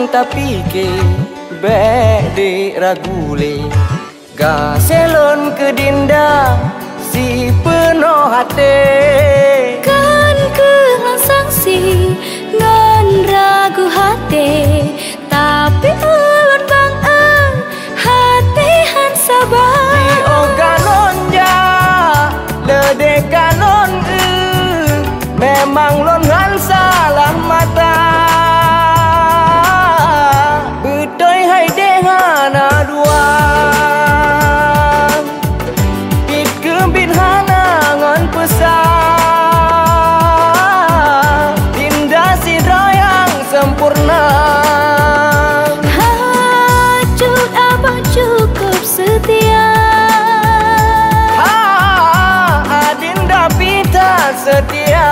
tapi ke bede ragule gaselon ke dinda si penuh hati kan ke sangsi ngan ragu hati tapi ulun bang hati han sabar di oganon ja lede kanon memang lon han salah mata bedoy hai dehana dua bit kembit hana ngan pesan dinda sidra yang sempurna hacut abang cukup setia dinda pita setia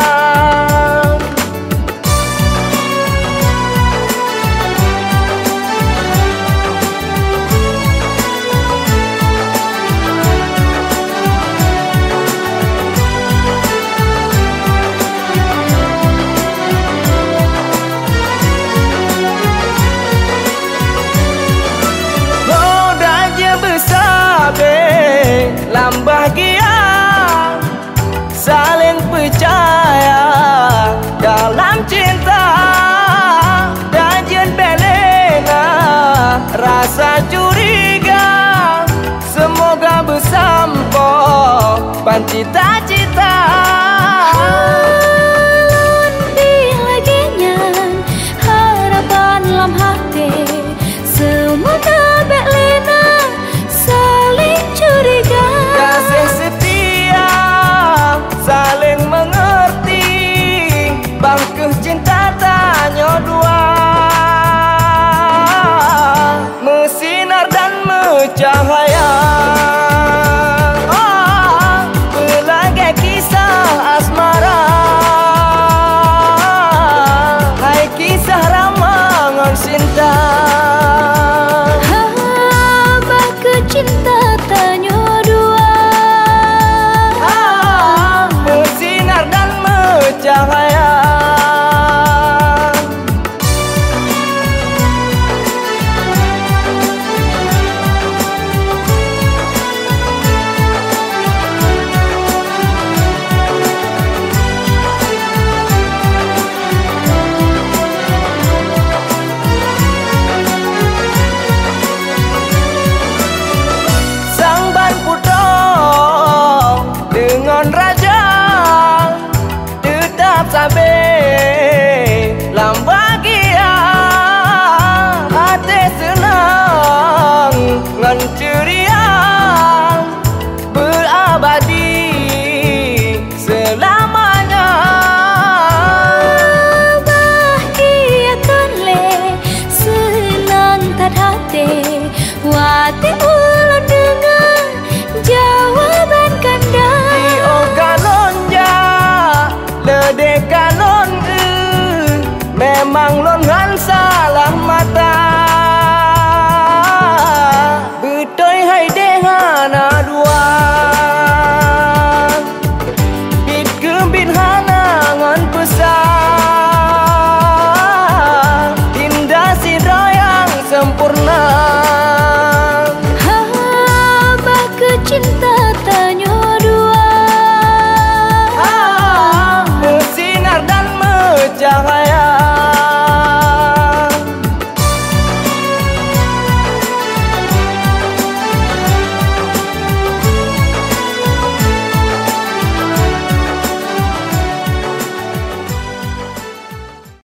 lam bahagia saling percaya dalam cinta dajen belena rasa curiga semoga bersampo pan cita-cita lebih lagi nyan harapan lam hati semoga belena saling curiga kasih setia saling mengerti bangkeh cinta tanya dua mesinar dan mencahaya belagai kisah asmara hai kisah ramangan cinta cinta tanya dua bersinar dan mencahaya raja tetap sampai lam bahagia hati senang ngan ceria berabadi selamanya bahagia konle senang tad hati wati ulun dengan jawaban kanda lede kanon memang lon han salah mata bedoy hai dehana dua bit kembit hana ngan pesan dinda sidra yang sempurna baka cinta tanya dua bersinar dan mencahaya